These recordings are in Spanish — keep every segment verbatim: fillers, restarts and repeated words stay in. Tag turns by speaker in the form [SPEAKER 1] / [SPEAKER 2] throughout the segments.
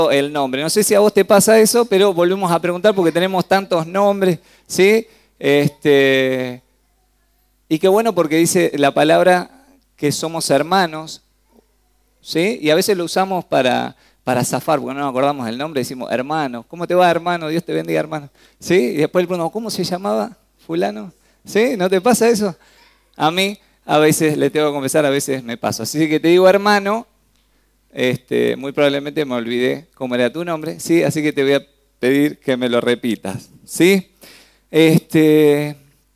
[SPEAKER 1] el nombre. No sé si a vos te pasa eso, pero volvemos a preguntar porque tenemos tantos nombres, ¿sí? Este, y qué bueno porque dice la palabra que somos hermanos, ¿sí? Y a veces lo usamos para, para zafar, porque no nos acordamos del nombre, decimos hermano. ¿Cómo te va, hermano? Dios te bendiga, hermano. ¿Sí? Y después le preguntamos, ¿cómo se llamaba fulano? ¿Sí? ¿No te pasa eso? A mí, a veces, le tengo que confesar, a veces me pasa. Así que te digo hermano. Este, muy probablemente me olvidé cómo era tu nombre, ¿sí? Así que te voy a pedir que me lo repitas, ¿sí? Este,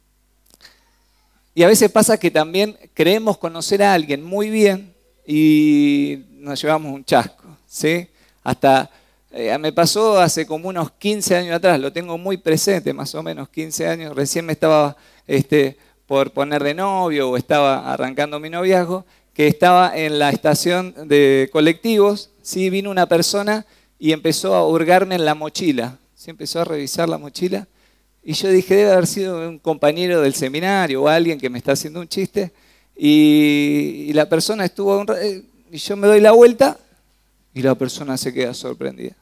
[SPEAKER 1] y a veces pasa que también creemos conocer a alguien muy bien y nos llevamos un chasco, ¿sí? Hasta eh, me pasó hace como unos quince años atrás, lo tengo muy presente, más o menos quince años, recién me estaba este, por poner de novio o estaba arrancando mi noviazgo, que estaba en la estación de colectivos, ¿sí? Vino una persona y empezó a hurgarme en la mochila, ¿sí? Empezó a revisar la mochila y yo dije, debe haber sido un compañero del seminario o alguien que me está haciendo un chiste y, y la persona estuvo, un, y yo me doy la vuelta y la persona se queda sorprendida.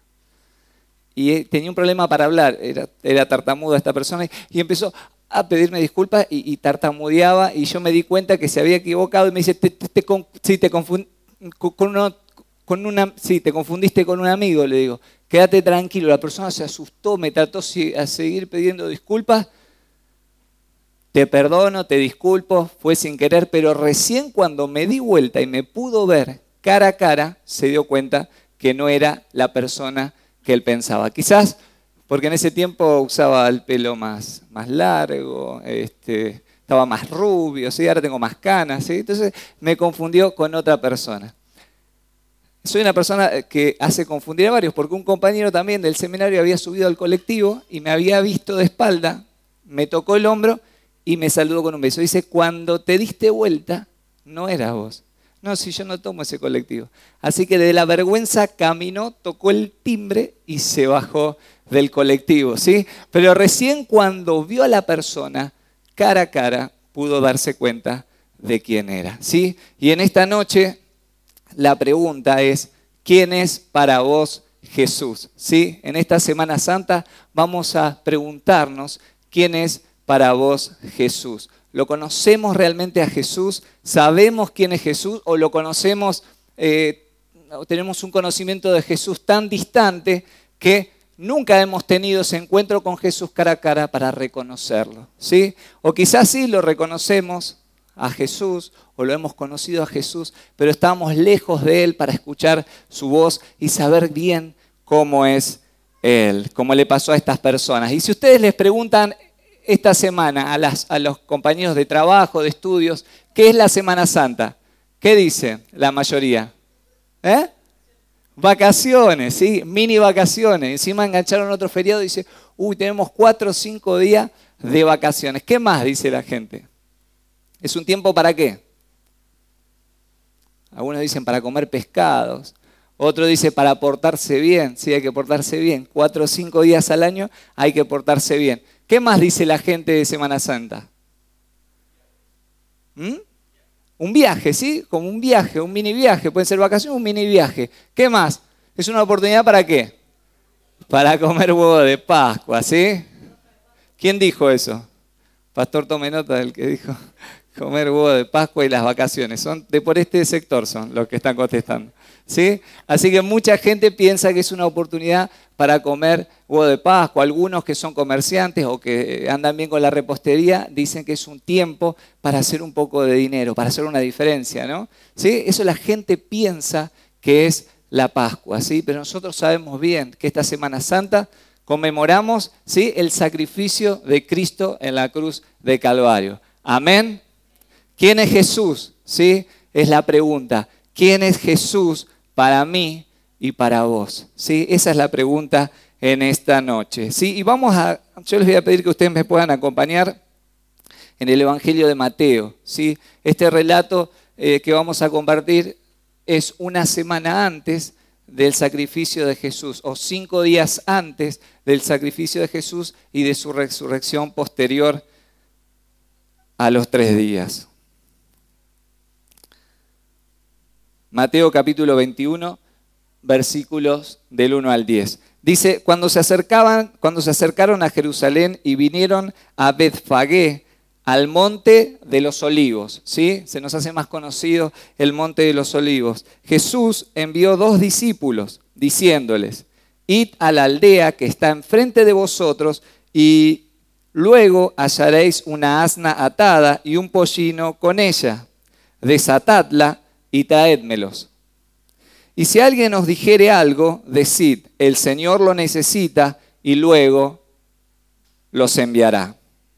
[SPEAKER 1] Y tenía un problema para hablar, era, era tartamuda esta persona y empezó a pedirme disculpas y, y tartamudeaba y yo me di cuenta que se había equivocado y me dice, te, te, te, sí, te, confund, con uno, con una, sí, te confundiste con un amigo, le digo, quédate tranquilo. La persona se asustó, me trató a seguir pidiendo disculpas, te perdono, te disculpo, fue sin querer, pero recién cuando me di vuelta y me pudo ver cara a cara, se dio cuenta que no era la persona que él pensaba. Quizás porque en ese tiempo usaba el pelo más, más largo, este, estaba más rubio, ¿sí? Ahora tengo más canas, ¿sí? Entonces me confundió con otra persona. Soy una persona que hace confundir a varios, porque un compañero también del seminario había subido al colectivo y me había visto de espalda, me tocó el hombro y me saludó con un beso. Dice, cuando te diste vuelta, no eras vos. No, si yo no tomo ese colectivo. Así que de la vergüenza caminó, tocó el timbre y se bajó del colectivo, ¿sí? Pero recién cuando vio a la persona cara a cara, pudo darse cuenta de quién era, ¿sí? Y en esta noche la pregunta es, ¿quién es para vos Jesús? ¿Sí? En esta Semana Santa vamos a preguntarnos, ¿quién es para vos Jesús? ¿Lo conocemos realmente a Jesús? ¿Sabemos quién es Jesús? ¿O lo conocemos, eh, tenemos un conocimiento de Jesús tan distante que nunca hemos tenido ese encuentro con Jesús cara a cara para reconocerlo? ¿Sí? O quizás sí lo reconocemos a Jesús o lo hemos conocido a Jesús, pero estamos lejos de Él para escuchar su voz y saber bien cómo es Él, como le pasó a estas personas. Y si ustedes les preguntan esta semana a, las, a los compañeros de trabajo, de estudios, ¿qué es la Semana Santa? ¿Qué dice la mayoría? ¿Eh? Vacaciones, ¿sí? Mini vacaciones. Encima engancharon otro feriado y dice, uy, tenemos cuatro o cinco días de vacaciones. ¿Qué más dice la gente? ¿Es un tiempo para qué? Algunos dicen para comer pescados. Otro dice para portarse bien. Sí, hay que portarse bien. Cuatro o cinco días al año hay que portarse bien. ¿Qué más dice la gente de Semana Santa? ¿Mm? Un viaje, ¿sí? Como un viaje, un mini viaje. Pueden ser vacaciones, un mini viaje. ¿Qué más? ¿Es una oportunidad para qué? Para comer huevo de Pascua, ¿sí? ¿Quién dijo eso? Pastor, tome nota del que dijo comer huevo de Pascua y las vacaciones. Son de por este sector son los que están contestando, ¿sí? Así que mucha gente piensa que es una oportunidad para comer huevo de Pascua. Algunos que son comerciantes o que andan bien con la repostería dicen que es un tiempo para hacer un poco de dinero, para hacer una diferencia, ¿no? ¿Sí? Eso la gente piensa que es la Pascua, ¿sí? Pero nosotros sabemos bien que esta Semana Santa conmemoramos, ¿sí?, el sacrificio de Cristo en la cruz de Calvario. Amén. ¿Quién es Jesús? ¿Sí? Es la pregunta. ¿Quién es Jesús para mí y para vos? ¿Sí? Esa es la pregunta en esta noche. ¿Sí? Y vamos a, yo les voy a pedir que ustedes me puedan acompañar en el Evangelio de Mateo. ¿Sí? Este relato eh, que vamos a compartir es una semana antes del sacrificio de Jesús, o cinco días antes del sacrificio de Jesús y de su resurrección posterior a los tres días. Mateo capítulo veintiuno, versículos del uno al diez. Dice, cuando se acercaban, cuando se acercaron a Jerusalén y vinieron a Betfagé, al monte de los olivos, ¿sí? Se nos hace más conocido el monte de los olivos. Jesús envió dos discípulos diciéndoles, id a la aldea que está enfrente de vosotros y luego hallaréis una asna atada y un pollino con ella. Desatadla y traédmelos. Y si alguien os dijere algo, decid, el Señor lo necesita y luego los enviará.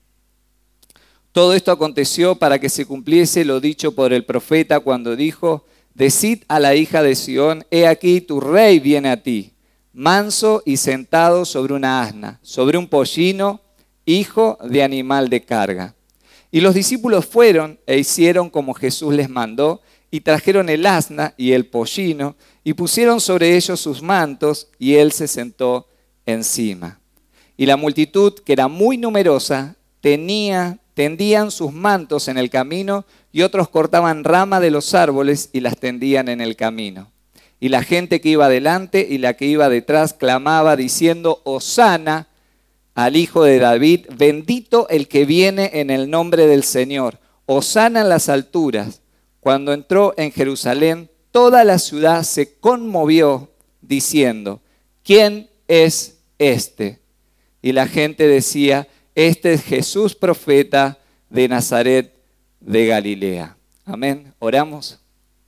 [SPEAKER 1] Todo esto aconteció para que se cumpliese lo dicho por el profeta cuando dijo, decid a la hija de Sión, he aquí tu rey viene a ti, manso y sentado sobre una asna, sobre un pollino, hijo de animal de carga. Y los discípulos fueron e hicieron como Jesús les mandó, y trajeron el asna y el pollino, y pusieron sobre ellos sus mantos, y él se sentó encima. Y la multitud, que era muy numerosa, tenía, tendían sus mantos en el camino, y otros cortaban ramas de los árboles y las tendían en el camino. Y la gente que iba delante y la que iba detrás clamaba diciendo, Hosana al Hijo de David, bendito el que viene en el nombre del Señor, Hosana en las alturas. Cuando entró en Jerusalén, toda la ciudad se conmovió diciendo, ¿quién es este? Y la gente decía, este es Jesús profeta de Nazaret de Galilea. Amén. Oramos.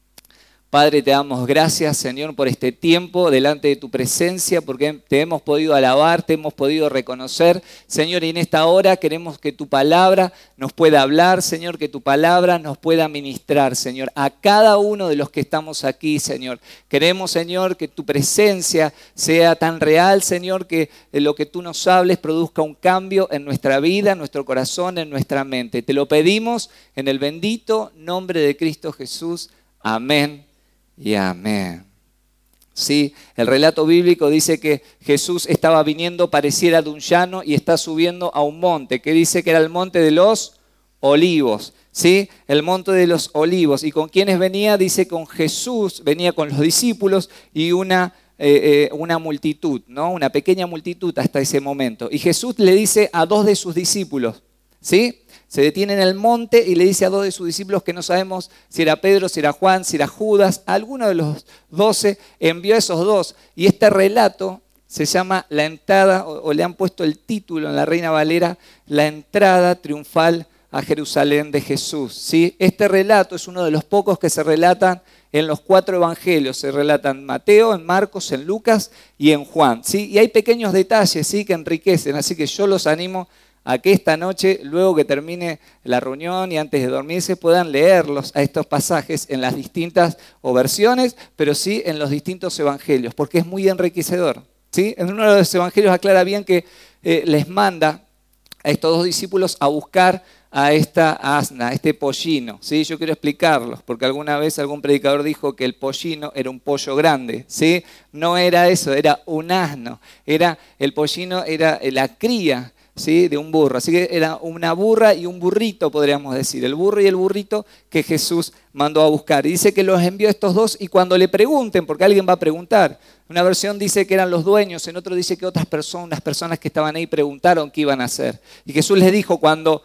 [SPEAKER 1] Padre, te damos gracias, Señor, por este tiempo delante de tu presencia, porque te hemos podido alabar, te hemos podido reconocer. Señor, y en esta hora queremos que tu palabra nos pueda hablar, Señor, que tu palabra nos pueda ministrar, Señor, a cada uno de los que estamos aquí, Señor. Queremos, Señor, que tu presencia sea tan real, Señor, que lo que tú nos hables produzca un cambio en nuestra vida, en nuestro corazón, en nuestra mente. Te lo pedimos en el bendito nombre de Cristo Jesús. Amén. Y amén. Sí, el relato bíblico dice que Jesús estaba viniendo, pareciera de un llano, y está subiendo a un monte, que dice que era el monte de los olivos. ¿Sí? El monte de los olivos. ¿Y con quiénes venía? Dice con Jesús, venía con los discípulos y una, eh, eh, una multitud, ¿no? Una pequeña multitud hasta ese momento. Y Jesús le dice a dos de sus discípulos, ¿sí? Se detiene en el monte y le dice a dos de sus discípulos que no sabemos si era Pedro, si era Juan, si era Judas. Alguno de los doce envió a esos dos. Y este relato se llama La entrada, o, o le han puesto el título en la Reina Valera, La entrada triunfal a Jerusalén de Jesús. ¿Sí? Este relato es uno de los pocos que se relatan en los cuatro evangelios. Se relatan en Mateo, en Marcos, en Lucas y en Juan. ¿Sí? Y hay pequeños detalles, ¿sí?, que enriquecen. Así que yo los animo a que esta noche, luego que termine la reunión y antes de dormirse, puedan leerlos a estos pasajes en las distintas o versiones, pero sí en los distintos evangelios, porque es muy enriquecedor. ¿Sí? En uno de los evangelios aclara bien que eh, les manda a estos dos discípulos a buscar a esta asna, a este pollino. ¿Sí? Yo quiero explicarlos, porque alguna vez algún predicador dijo que el pollino era un pollo grande. ¿Sí? No era eso, era un asno. Era, el pollino era la cría, ¿sí?, de un burro. Así que era una burra y un burrito, podríamos decir. El burro y el burrito que Jesús mandó a buscar. Y dice que los envió a estos dos y cuando le pregunten, porque alguien va a preguntar, una versión dice que eran los dueños, en otro dice que otras personas, las personas que estaban ahí preguntaron qué iban a hacer. Y Jesús les dijo, cuando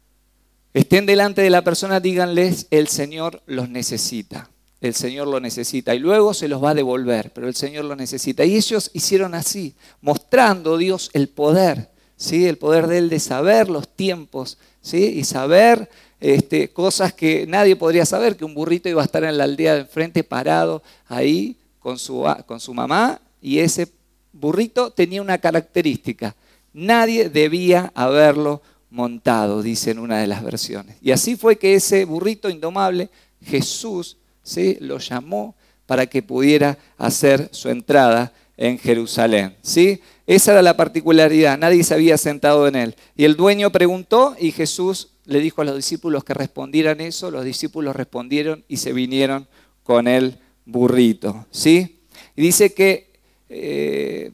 [SPEAKER 1] estén delante de la persona, díganles, el Señor los necesita. El Señor lo necesita y luego se los va a devolver, pero el Señor lo necesita. Y ellos hicieron así, mostrando Dios el poder. ¿Sí? El poder de Él de saber los tiempos, ¿sí? Y saber este, cosas que nadie podría saber, que un burrito iba a estar en la aldea de enfrente parado ahí con su, con su mamá, y ese burrito tenía una característica, nadie debía haberlo montado, dice en una de las versiones. Y así fue que ese burrito indomable, Jesús, ¿sí?, lo llamó para que pudiera hacer su entrada en Jerusalén. ¿Sí? Esa era la particularidad, nadie se había sentado en él. Y el dueño preguntó y Jesús le dijo a los discípulos que respondieran eso, los discípulos respondieron y se vinieron con el burrito. ¿Sí? Y dice que, eh,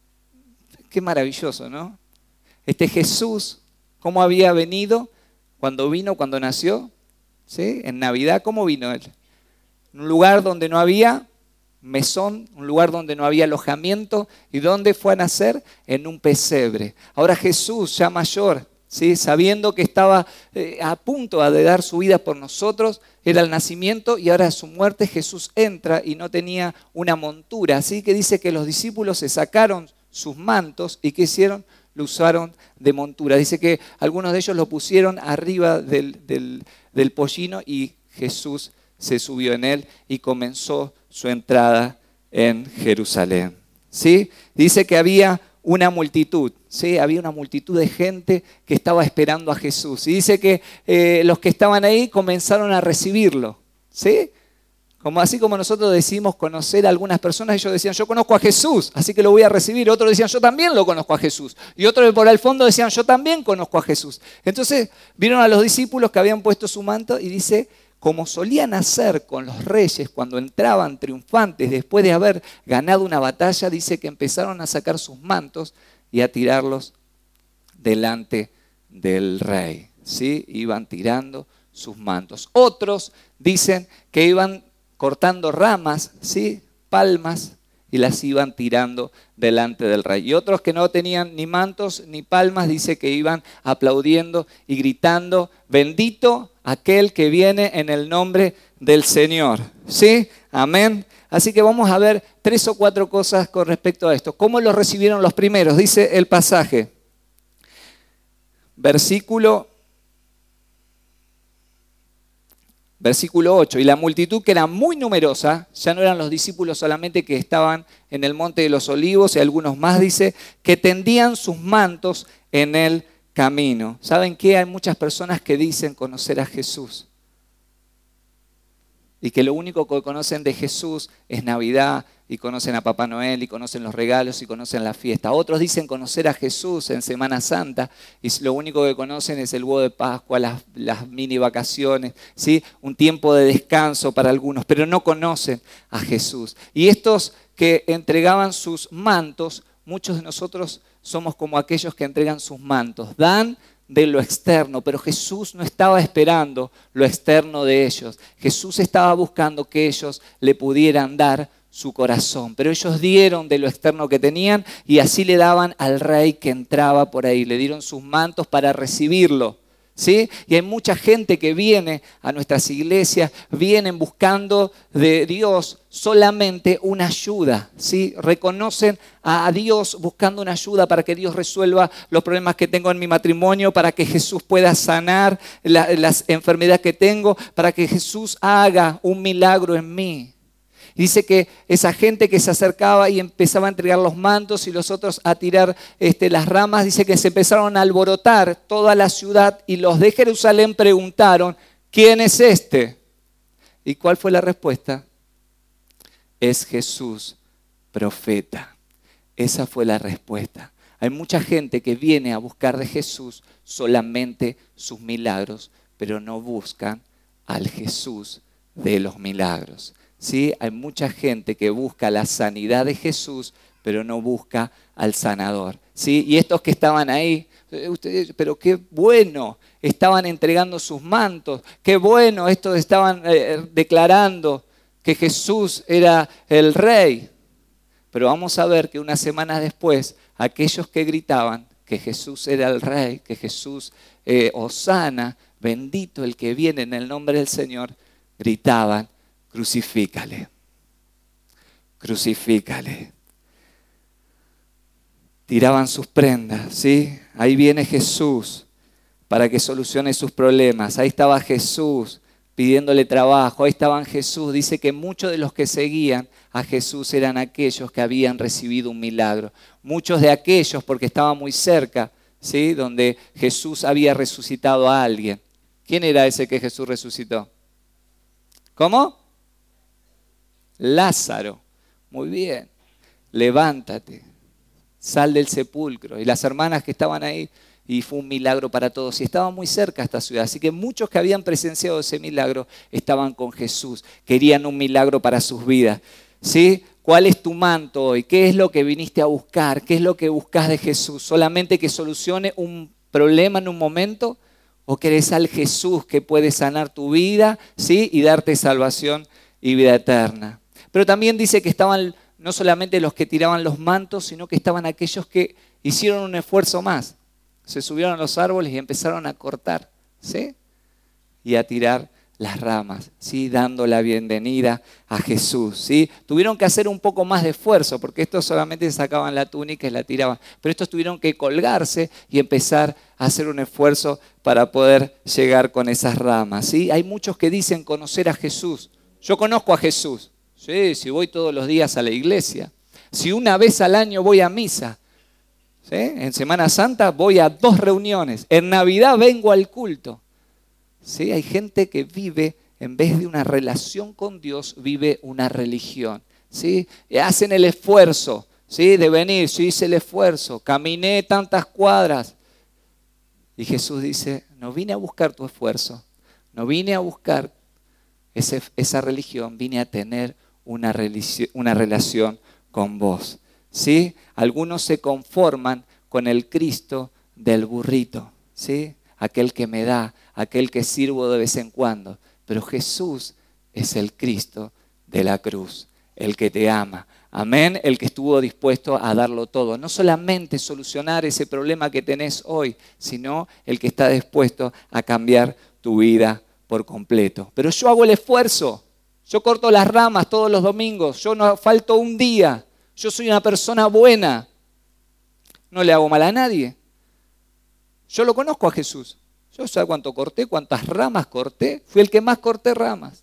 [SPEAKER 1] qué maravilloso, ¿no? Este Jesús, ¿cómo había venido cuando vino, cuando nació? ¿Sí? En Navidad, ¿cómo vino él? En un lugar donde no había mesón, un lugar donde no había alojamiento. ¿Y dónde fue a nacer? En un pesebre. Ahora Jesús, ya mayor, ¿sí?, sabiendo que estaba eh, a punto de dar su vida por nosotros, era el nacimiento y ahora su muerte. Jesús entra y no tenía una montura. Así que dice que los discípulos se sacaron sus mantos y ¿qué hicieron? Lo usaron de montura. Dice que algunos de ellos lo pusieron arriba del, del, del pollino y Jesús se subió en él y comenzó su entrada en Jerusalén. ¿Sí? Dice que había una multitud, ¿sí? Había una multitud de gente que estaba esperando a Jesús. Y dice que eh, los que estaban ahí comenzaron a recibirlo, ¿sí? Como así como nosotros decimos conocer a algunas personas, ellos decían, yo conozco a Jesús, así que lo voy a recibir. Otros decían, yo también lo conozco a Jesús. Y otros por el fondo decían, yo también conozco a Jesús. Entonces vieron a los discípulos que habían puesto su manto y dice, como solían hacer con los reyes cuando entraban triunfantes después de haber ganado una batalla, dice que empezaron a sacar sus mantos y a tirarlos delante del rey. ¿Sí? Iban tirando sus mantos. Otros dicen que iban cortando ramas, ¿sí?, palmas, y las iban tirando delante del rey. Y otros que no tenían ni mantos ni palmas, dice que iban aplaudiendo y gritando, bendito aquel que viene en el nombre del Señor. ¿Sí? Amén. Así que vamos a ver tres o cuatro cosas con respecto a esto. ¿Cómo lo recibieron los primeros? Dice el pasaje. Versículo Versículo ocho, y la multitud que era muy numerosa, ya no eran los discípulos solamente que estaban en el monte de los olivos y algunos más, dice, que tendían sus mantos en el camino. ¿Saben qué? Hay muchas personas que dicen conocer a Jesús y que lo único que conocen de Jesús es Navidad, y conocen a Papá Noel, y conocen los regalos, y conocen la fiesta. Otros dicen conocer a Jesús en Semana Santa, y lo único que conocen es el huevo de Pascua, las, las mini vacaciones, ¿sí? Un tiempo de descanso para algunos, pero no conocen a Jesús. Y estos que entregaban sus mantos, muchos de nosotros somos como aquellos que entregan sus mantos, dan de lo externo, pero Jesús no estaba esperando lo externo de ellos. Jesús estaba buscando que ellos le pudieran dar su corazón, pero ellos dieron de lo externo que tenían y así le daban al rey que entraba por ahí, le dieron sus mantos para recibirlo. ¿Sí? Y hay mucha gente que viene a nuestras iglesias, vienen buscando de Dios solamente una ayuda, ¿sí? Reconocen a Dios buscando una ayuda para que Dios resuelva los problemas que tengo en mi matrimonio, para que Jesús pueda sanar la, las enfermedades que tengo, para que Jesús haga un milagro en mí. Y dice que esa gente que se acercaba y empezaba a entregar los mantos y los otros a tirar este, las ramas, dice que se empezaron a alborotar toda la ciudad y los de Jerusalén preguntaron, ¿quién es este? ¿Y cuál fue la respuesta? Es Jesús, profeta. Esa fue la respuesta. Hay mucha gente que viene a buscar de Jesús solamente sus milagros, pero no buscan al Jesús de los milagros. ¿Sí? Hay mucha gente que busca la sanidad de Jesús, pero no busca al sanador. ¿Sí? Y estos que estaban ahí, ustedes, pero qué bueno, estaban entregando sus mantos, qué bueno, estos estaban eh, declarando que Jesús era el rey. Pero vamos a ver que unas semanas después, aquellos que gritaban que Jesús era el rey, que Jesús, eh, Hosana, bendito el que viene en el nombre del Señor, gritaban, crucifícale, crucifícale. Tiraban sus prendas, ¿sí? Ahí viene Jesús para que solucione sus problemas. Ahí estaba Jesús pidiéndole trabajo. Ahí estaban Jesús. Dice que muchos de los que seguían a Jesús eran aquellos que habían recibido un milagro. Muchos de aquellos porque estaban muy cerca, ¿sí? Donde Jesús había resucitado a alguien. ¿Quién era ese que Jesús resucitó? ¿Cómo? Lázaro. Muy bien. Levántate. Sal del sepulcro. Y las hermanas que estaban ahí, y fue un milagro para todos. Y estaba muy cerca esta ciudad. Así que muchos que habían presenciado ese milagro estaban con Jesús. Querían un milagro para sus vidas. ¿Sí? ¿Cuál es tu manto hoy? ¿Qué es lo que viniste a buscar? ¿Qué es lo que buscas de Jesús? ¿Solamente que solucione un problema en un momento? ¿O querés al Jesús que puede sanar tu vida, ¿sí? Y darte salvación y vida eterna? Pero también dice que estaban no solamente los que tiraban los mantos, sino que estaban aquellos que hicieron un esfuerzo más. Se subieron a los árboles y empezaron a cortar, ¿sí? Y a tirar las ramas, ¿sí? Dando la bienvenida a Jesús, ¿sí? Tuvieron que hacer un poco más de esfuerzo, porque estos solamente sacaban la túnica y la tiraban, pero estos tuvieron que colgarse y empezar a hacer un esfuerzo para poder llegar con esas ramas, ¿sí? Hay muchos que dicen conocer a Jesús. Yo conozco a Jesús, sí, si voy todos los días a la iglesia, si una vez al año voy a misa, ¿sí? En Semana Santa voy a dos reuniones, en Navidad vengo al culto. ¿Sí? Hay gente que vive, en vez de una relación con Dios, vive una religión. ¿Sí? Hacen el esfuerzo, ¿sí? De venir. Yo hice el esfuerzo, caminé tantas cuadras. Y Jesús dice, no vine a buscar tu esfuerzo, no vine a buscar ese, esa religión, vine a tener una, religión, una relación con vos. ¿Sí? Algunos se conforman con el Cristo del burrito, ¿sí? Aquel que me da, aquel que sirvo de vez en cuando. Pero Jesús es el Cristo de la cruz, el que te ama. Amén, el que estuvo dispuesto a darlo todo. No solamente solucionar ese problema que tenés hoy, sino el que está dispuesto a cambiar tu vida por completo. Pero yo hago el esfuerzo, yo corto las ramas todos los domingos, yo no falto un día, yo soy una persona buena, no le hago mal a nadie. Yo lo conozco a Jesús. Yo sé cuánto corté, cuántas ramas corté. Fui el que más corté ramas.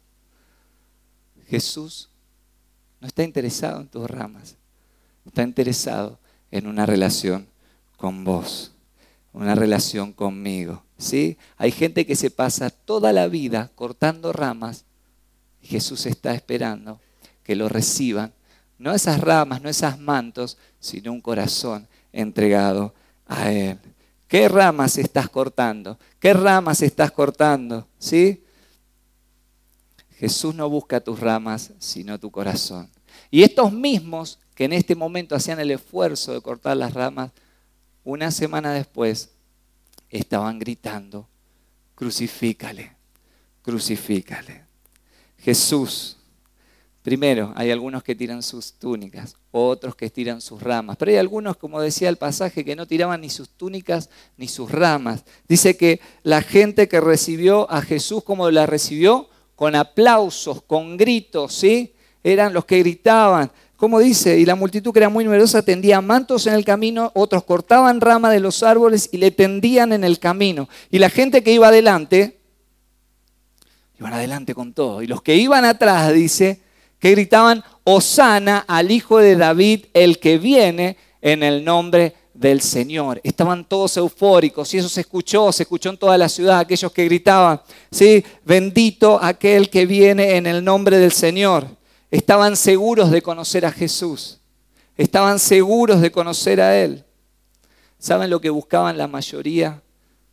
[SPEAKER 1] Jesús no está interesado en tus ramas. Está interesado en una relación con vos. Una relación conmigo. ¿Sí? Hay gente que se pasa toda la vida cortando ramas. Y Jesús está esperando que lo reciban. No esas ramas, no esos mantos, sino un corazón entregado a Él. ¿Qué ramas estás cortando? ¿Qué ramas estás cortando? ¿Sí? Jesús no busca tus ramas, sino tu corazón. Y estos mismos que en este momento hacían el esfuerzo de cortar las ramas, una semana después estaban gritando, crucifícale, crucifícale. Jesús, primero, hay algunos que tiran sus túnicas, otros que tiran sus ramas. Pero hay algunos, como decía el pasaje, que no tiraban ni sus túnicas ni sus ramas. Dice que la gente que recibió a Jesús, como la recibió, con aplausos, con gritos, ¿sí? Eran los que gritaban. Como dice, y la multitud que era muy numerosa tendía mantos en el camino, otros cortaban ramas de los árboles y le tendían en el camino. Y la gente que iba adelante, iban adelante con todo. Y los que iban atrás, dice, que gritaban, Hosana al Hijo de David, el que viene en el nombre del Señor. Estaban todos eufóricos y eso se escuchó, se escuchó en toda la ciudad, aquellos que gritaban, ¿sí? Bendito aquel que viene en el nombre del Señor. Estaban seguros de conocer a Jesús, estaban seguros de conocer a Él. ¿Saben lo que buscaban la mayoría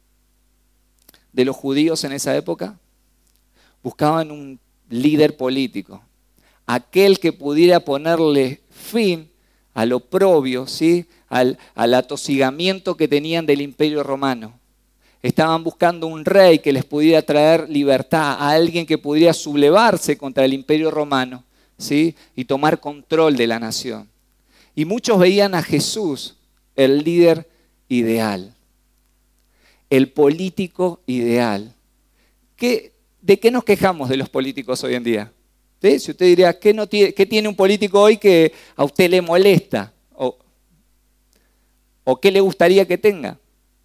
[SPEAKER 1] de los judíos en esa época? Buscaban un líder político. Aquel que pudiera ponerle fin al oprobio, ¿sí? al, al atosigamiento que tenían del Imperio Romano. Estaban buscando un rey que les pudiera traer libertad, a alguien que pudiera sublevarse contra el Imperio Romano, ¿sí? Y tomar control de la nación. Y muchos veían a Jesús, el líder ideal, el político ideal. ¿Qué, ¿De qué nos quejamos de los políticos hoy en día? ¿Sí? Si usted diría, ¿qué, no tiene, ¿qué tiene un político hoy que a usted le molesta? ¿O, o qué le gustaría que tenga?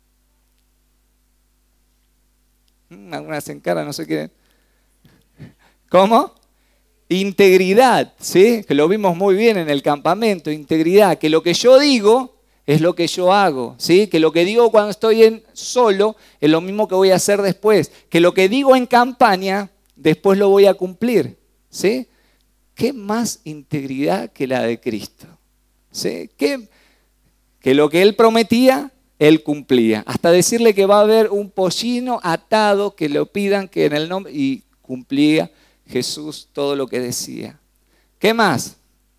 [SPEAKER 1] Algunas en cara, no sé qué. ¿Cómo? Integridad, ¿sí? Que lo vimos muy bien en el campamento. Integridad, que lo que yo digo es lo que yo hago, ¿sí? Que lo que digo cuando estoy en solo es lo mismo que voy a hacer después. Que lo que digo en campaña, después lo voy a cumplir. ¿Sí? ¿Qué más integridad que la de Cristo? ¿Sí? ¿Qué? Que lo que Él prometía, Él cumplía. Hasta decirle que va a haber un pollino atado, que lo pidan que en el nombre... Y cumplía Jesús todo lo que decía. ¿Qué más?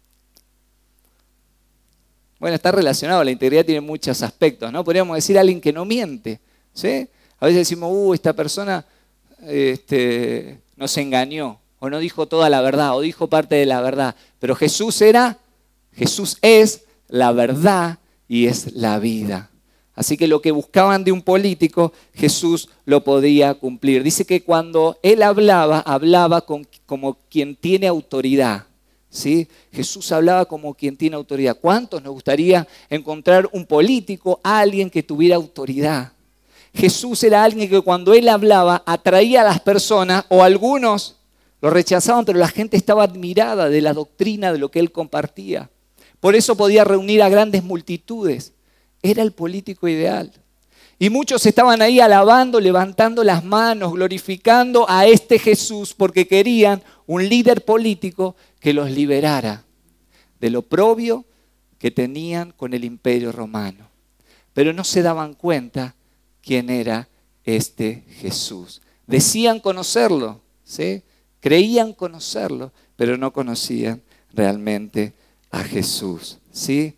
[SPEAKER 1] Bueno, está relacionado, la integridad tiene muchos aspectos, ¿no? Podríamos decir alguien que no miente, ¿sí? A veces decimos, uh, esta persona este, nos engañó. o no dijo toda la verdad, o dijo parte de la verdad. Pero Jesús era, Jesús es la verdad y es la vida. Así que lo que buscaban de un político, Jesús lo podía cumplir. Dice que cuando él hablaba, hablaba con, como quien tiene autoridad. ¿Sí? Jesús hablaba como quien tiene autoridad. ¿Cuántos nos gustaría encontrar un político, alguien que tuviera autoridad? Jesús era alguien que cuando él hablaba atraía a las personas, o algunos lo rechazaban, pero la gente estaba admirada de la doctrina, de lo que él compartía. Por eso podía reunir a grandes multitudes. Era el político ideal. Y muchos estaban ahí alabando, levantando las manos, glorificando a este Jesús, porque querían un líder político que los liberara del oprobio que tenían con el imperio romano. Pero no se daban cuenta quién era este Jesús. Decían conocerlo, ¿sí? Creían conocerlo, pero no conocían realmente a Jesús, ¿sí?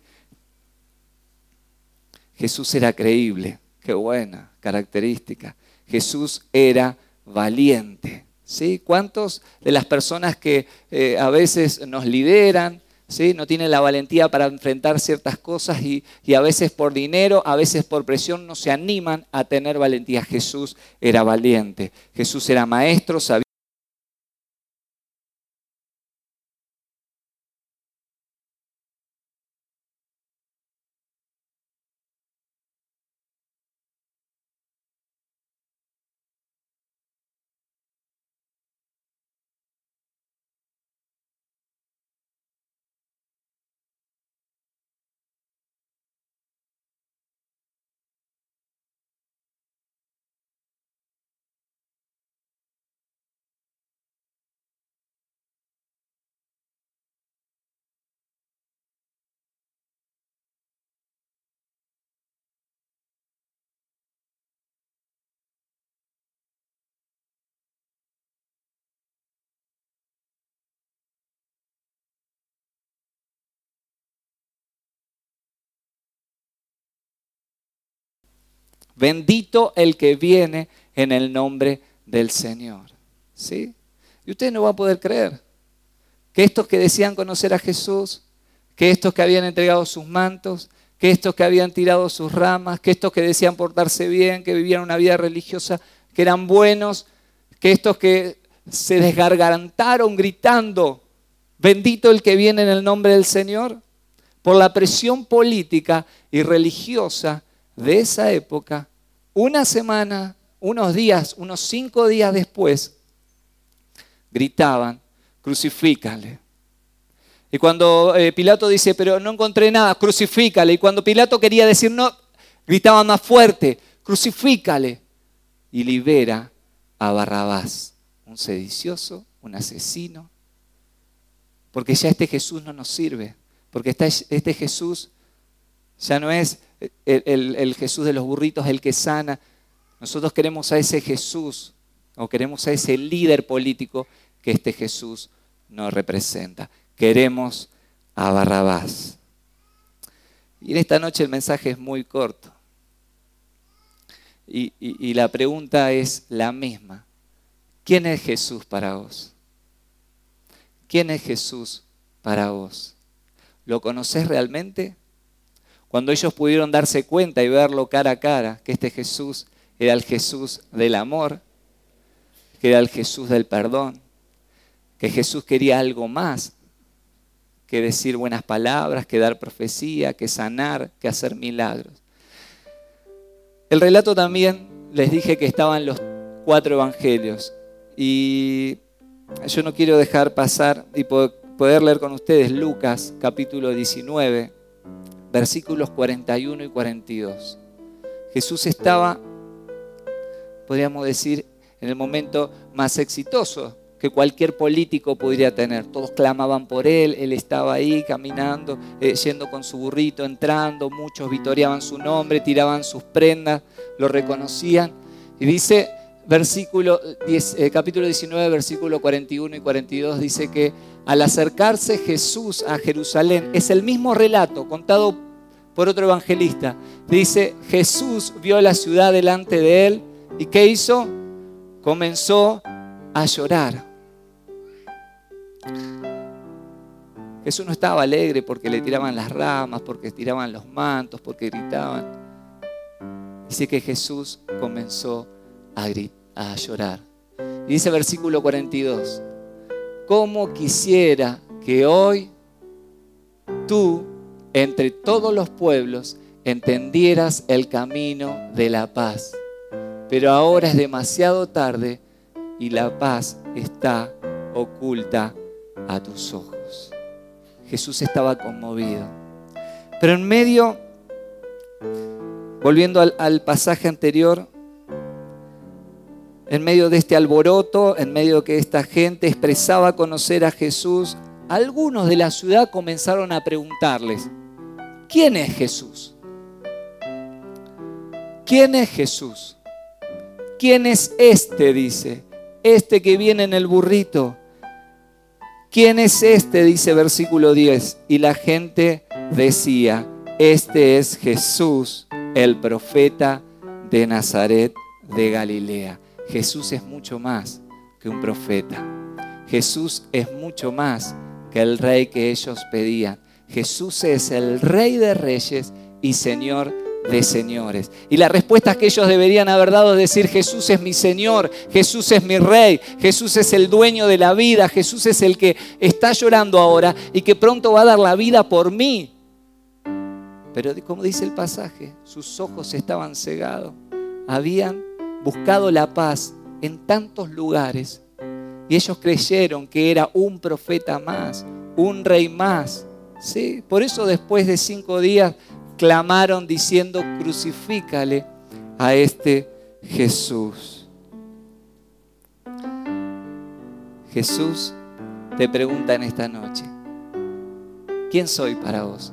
[SPEAKER 1] Jesús era creíble, qué buena característica. Jesús era valiente, ¿sí? ¿Cuántos de las personas que eh, a veces nos lideran, ¿sí? no tienen la valentía para enfrentar ciertas cosas y, y a veces por dinero, a veces por presión no se animan a tener valentía? Jesús era valiente, Jesús era maestro, sabía. Bendito el que viene en el nombre del Señor. ¿Sí? Y usted no va a poder creer que estos que decían conocer a Jesús, que estos que habían entregado sus mantos, que estos que habían tirado sus ramas, que estos que decían portarse bien, que vivían una vida religiosa, que eran buenos, que estos que se desgargantaron gritando, bendito el que viene en el nombre del Señor, por la presión política y religiosa de esa época, una semana, unos días, unos cinco días después, gritaban, crucifícale. Y cuando eh, Pilato dice, pero no encontré nada, crucifícale. Y cuando Pilato quería decir no, gritaban más fuerte, crucifícale. Y libera a Barrabás, un sedicioso, un asesino. Porque ya este Jesús no nos sirve. Porque este Jesús ya no es el, el, el Jesús de los burritos, el que sana. Nosotros queremos a ese Jesús, o queremos a ese líder político que este Jesús nos representa. Queremos a Barrabás. Y en esta noche el mensaje es muy corto. Y, y, y la pregunta es la misma. ¿Quién es Jesús para vos? ¿Quién es Jesús para vos? ¿Lo conocés realmente? Cuando ellos pudieron darse cuenta y verlo cara a cara, que este Jesús era el Jesús del amor, que era el Jesús del perdón, que Jesús quería algo más que decir buenas palabras, que dar profecía, que sanar, que hacer milagros. El relato también, les dije que estaban los cuatro evangelios y yo no quiero dejar pasar y poder leer con ustedes Lucas capítulo diecinueve, versículos cuarenta y uno y cuarenta y dos. Jesús estaba, podríamos decir, en el momento más exitoso que cualquier político podría tener. Todos clamaban por él, él estaba ahí caminando, eh, yendo con su burrito, entrando, muchos vitoreaban su nombre, tiraban sus prendas, lo reconocían. Y dice, versículo diez, eh, capítulo diecinueve, versículo cuarenta y uno y cuarenta y dos, dice que al acercarse Jesús a Jerusalén, es el mismo relato contado por otro evangelista, dice, Jesús vio la ciudad delante de él, ¿y qué hizo? Comenzó a llorar. Jesús no estaba alegre porque le tiraban las ramas, porque tiraban los mantos, porque gritaban. Dice que Jesús comenzó a, gritar, a llorar. Y dice versículo cuarenta y dos, cómo quisiera que hoy tú, entre todos los pueblos, entendieras el camino de la paz. Pero ahora es demasiado tarde y la paz está oculta a tus ojos. Jesús estaba conmovido. Pero en medio, volviendo al, al pasaje anterior, en medio de este alboroto, en medio de que esta gente expresaba conocer a Jesús, algunos de la ciudad comenzaron a preguntarles, ¿quién es Jesús? ¿Quién es Jesús? ¿Quién es este? Dice, este que viene en el burrito. ¿Quién es este? Dice versículo diez. Y la gente decía, este es Jesús, el profeta de Nazaret de Galilea. Jesús es mucho más que un profeta. Jesús es mucho más que el rey que ellos pedían. Jesús es el Rey de Reyes y Señor de señores. Y la respuesta que ellos deberían haber dado es decir, Jesús es mi Señor, Jesús es mi Rey, Jesús es el dueño de la vida, Jesús es el que está llorando ahora y que pronto va a dar la vida por mí. Pero como dice el pasaje, sus ojos estaban cegados. Habían buscado la paz en tantos lugares y ellos creyeron que era un profeta más, un rey más. ¿Sí? Por eso después de cinco días clamaron diciendo, crucifícale a este Jesús. Jesús te pregunta en esta noche, ¿quién soy para vos?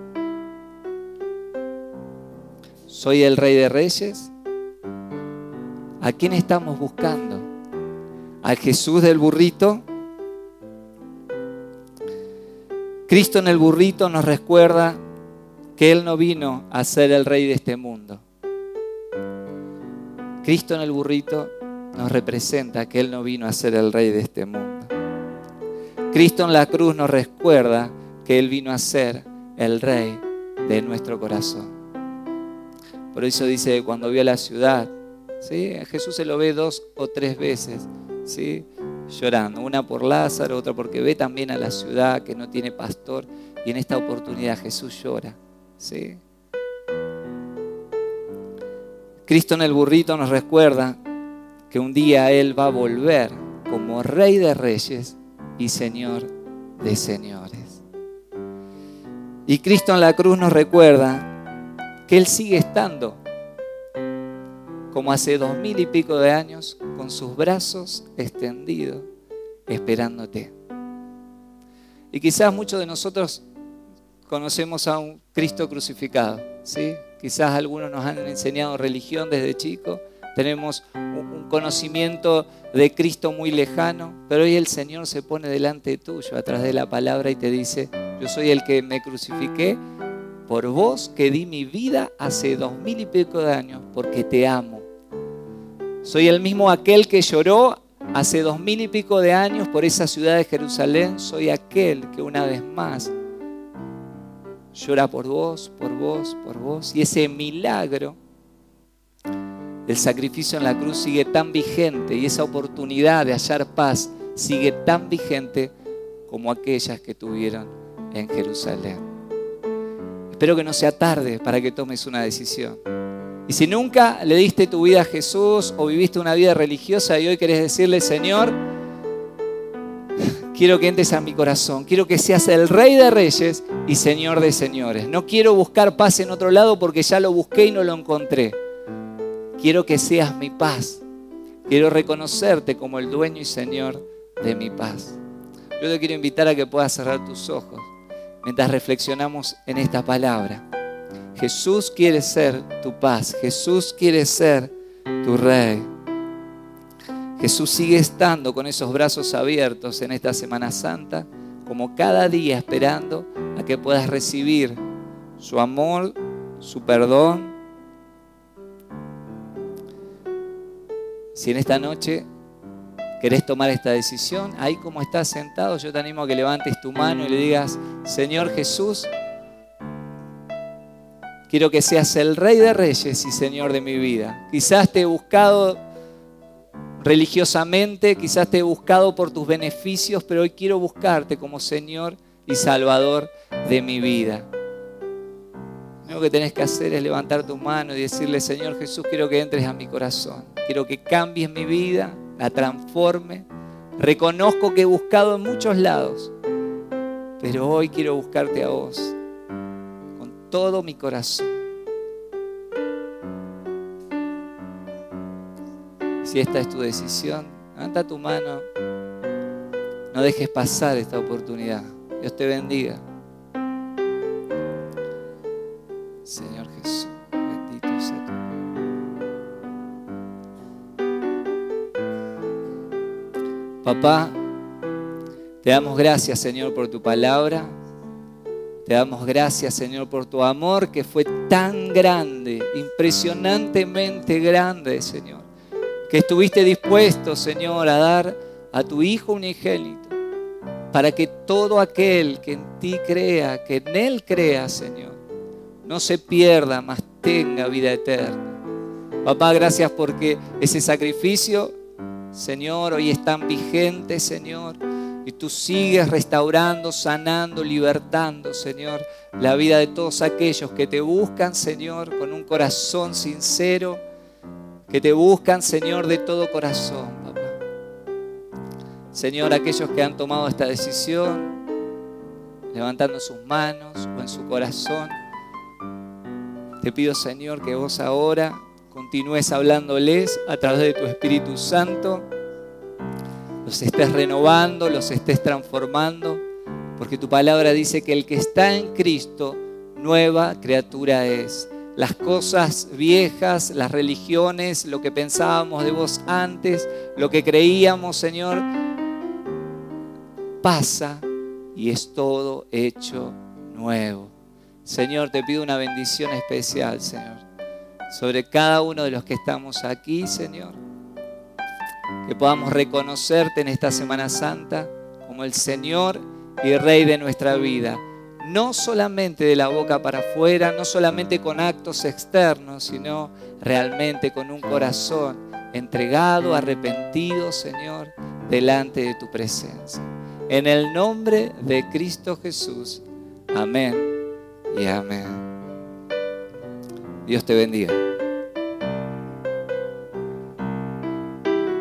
[SPEAKER 1] ¿Soy el Rey de Reyes? ¿A quién estamos buscando? ¿Al Jesús del burrito? Cristo en el burrito nos recuerda que Él no vino a ser el rey de este mundo. Cristo en el burrito nos representa que Él no vino a ser el rey de este mundo. Cristo en la cruz nos recuerda que Él vino a ser el rey de nuestro corazón. Por eso dice que cuando vio la ciudad, ¿sí? Jesús se lo ve dos o tres veces, ¿sí? Llorando. Una por Lázaro, otra porque ve también a la ciudad que no tiene pastor. Y en esta oportunidad Jesús llora. ¿Sí? Cristo en el burrito nos recuerda que un día Él va a volver como Rey de Reyes y Señor de señores. Y Cristo en la cruz nos recuerda que Él sigue estando como hace dos mil y pico de años con sus brazos extendidos esperándote. Y quizás muchos de nosotros conocemos a un Cristo crucificado, ¿sí? Quizás algunos nos han enseñado religión desde chicos, tenemos un conocimiento de Cristo muy lejano, pero hoy el Señor se pone delante tuyo, atrás de la palabra y te dice, yo soy el que me crucifiqué por vos, que di mi vida hace dos mil y pico de años, porque te amo. Soy el mismo aquel que lloró hace dos mil y pico de años por esa ciudad de Jerusalén, soy aquel que una vez más llora por vos, por vos, por vos. Y ese milagro, el sacrificio en la cruz sigue tan vigente y esa oportunidad de hallar paz sigue tan vigente como aquellas que tuvieron en Jerusalén. Espero que no sea tarde para que tomes una decisión. Y si nunca le diste tu vida a Jesús o viviste una vida religiosa y hoy querés decirle, Señor, quiero que entres a mi corazón, quiero que seas el Rey de Reyes y Señor de señores. No quiero buscar paz en otro lado porque ya lo busqué y no lo encontré. Quiero que seas mi paz. Quiero reconocerte como el dueño y Señor de mi paz. Yo te quiero invitar a que puedas cerrar tus ojos mientras reflexionamos en esta palabra. Jesús quiere ser tu paz. Jesús quiere ser tu Rey. Jesús sigue estando con esos brazos abiertos en esta Semana Santa, como cada día esperando a que puedas recibir su amor, su perdón. Si en esta noche ¿Querés tomar esta decisión? Ahí como estás sentado, yo te animo a que levantes tu mano y le digas, Señor Jesús, quiero que seas el Rey de Reyes y Señor de mi vida. Quizás te he buscado religiosamente, quizás te he buscado por tus beneficios, pero hoy quiero buscarte como Señor y Salvador de mi vida. Lo único que tenés que hacer es levantar tu mano y decirle, Señor Jesús, quiero que entres a mi corazón. Quiero que cambies mi vida, la transforme. Reconozco que he buscado en muchos lados, pero hoy quiero buscarte a vos con todo mi corazón. Si esta es tu decisión, levanta tu mano. No dejes pasar esta oportunidad. Dios te bendiga. Señor Jesús, bendito sea tú. Papá, te damos gracias, Señor, por tu palabra. Te damos gracias, Señor, por tu amor que fue tan grande, impresionantemente grande, Señor. Que estuviste dispuesto, Señor, a dar a tu Hijo unigénito para que todo aquel que en ti crea, que en Él crea, Señor, no se pierda, mas tenga vida eterna. Papá, gracias porque ese sacrificio, Señor, hoy es tan vigente, Señor, y tú sigues restaurando, sanando, libertando, Señor, la vida de todos aquellos que te buscan, Señor, con un corazón sincero, que te buscan, Señor, de todo corazón, papá. Señor, aquellos que han tomado esta decisión, levantando sus manos o en su corazón, te pido, Señor, que vos ahora continúes hablándoles a través de tu Espíritu Santo, los estés renovando, los estés transformando, porque tu palabra dice que el que está en Cristo, nueva criatura es. Las cosas viejas, las religiones, lo que pensábamos de vos antes, lo que creíamos, Señor, pasa y es todo hecho nuevo. Señor, te pido una bendición especial, Señor, sobre cada uno de los que estamos aquí, Señor. Que podamos reconocerte en esta Semana Santa como el Señor y Rey de nuestra vida. No solamente de la boca para afuera, no solamente con actos externos, sino realmente con un corazón entregado, arrepentido, Señor, delante de tu presencia. En el nombre de Cristo Jesús. Amén y amén. Dios te bendiga.